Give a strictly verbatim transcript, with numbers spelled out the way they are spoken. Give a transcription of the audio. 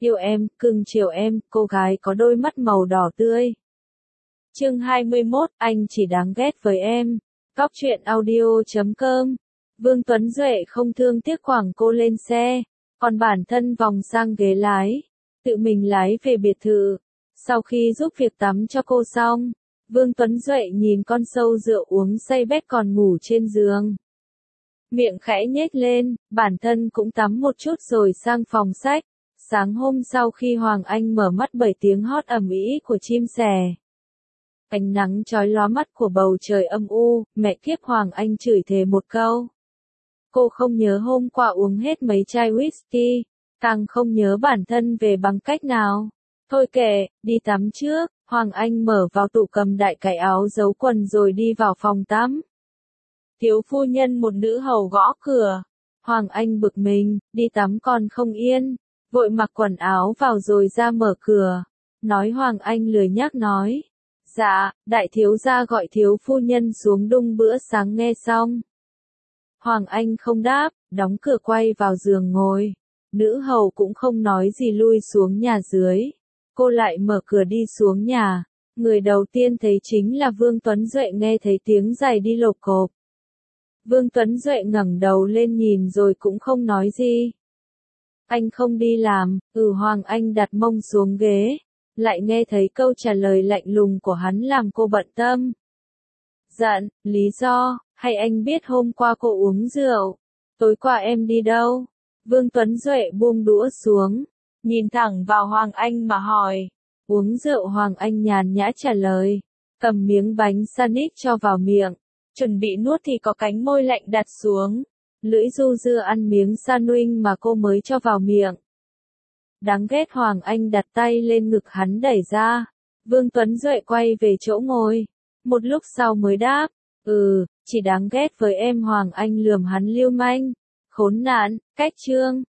Yêu em, cưng chiều em, cô gái có đôi mắt màu đỏ tươi. Chương hai mươi mốt, anh chỉ đáng ghét với em. Góc truyện audio chấm com. Vương Tuấn Duệ không thương tiếc quẳng cô lên xe, còn bản thân vòng sang ghế lái, tự mình lái về biệt thự. Sau khi giúp việc tắm cho cô xong, Vương Tuấn Duệ nhìn con sâu rượu uống say bét còn ngủ trên giường. Miệng khẽ nhếch lên, bản thân cũng tắm một chút rồi sang phòng sách. Sáng hôm sau khi Hoàng Anh mở mắt bởi tiếng hót ầm ĩ của chim sẻ, ánh nắng chói lóa mắt của bầu trời âm u, mẹ kiếp Hoàng Anh chửi thề một câu. Cô không nhớ hôm qua uống hết mấy chai whisky, càng không nhớ bản thân về bằng cách nào. Thôi kệ, đi tắm trước. Hoàng Anh mở vào tủ cầm đại cái áo giấu quần rồi đi vào phòng tắm. Thiếu phu nhân một nữ hầu gõ cửa. Hoàng Anh bực mình, đi tắm còn không yên, vội mặc quần áo vào rồi ra mở cửa. Nói Hoàng Anh lười nhác nói. Dạ, đại thiếu gia gọi thiếu phu nhân xuống đun bữa sáng nghe xong. Hoàng Anh không đáp, đóng cửa quay vào giường ngồi. Nữ hầu cũng không nói gì lui xuống nhà dưới. Cô lại mở cửa đi xuống nhà. Người đầu tiên thấy chính là Vương Tuấn Duệ nghe thấy tiếng giày đi lộp cộp. Vương Tuấn Duệ ngẩng đầu lên nhìn rồi cũng không nói gì. Anh không đi làm, ừ Hoàng Anh đặt mông xuống ghế. Lại nghe thấy câu trả lời lạnh lùng của hắn làm cô bận tâm. Giận, lý do, hay anh biết hôm qua cô uống rượu? Tối qua em đi đâu? Vương Tuấn Duệ buông đũa xuống, nhìn thẳng vào Hoàng Anh mà hỏi. Uống rượu Hoàng Anh nhàn nhã trả lời, cầm miếng bánh sandwich cho vào miệng, chuẩn bị nuốt thì có cánh môi lạnh đặt xuống. Lưỡi du dưa ăn miếng sandwich mà cô mới cho vào miệng. Đáng ghét Hoàng Anh đặt tay lên ngực hắn đẩy ra. Vương Tuấn Duệ quay về chỗ ngồi. Một lúc sau mới đáp. Ừ, chỉ đáng ghét với em. Hoàng Anh lườm hắn lưu manh. Khốn nạn, cách chương.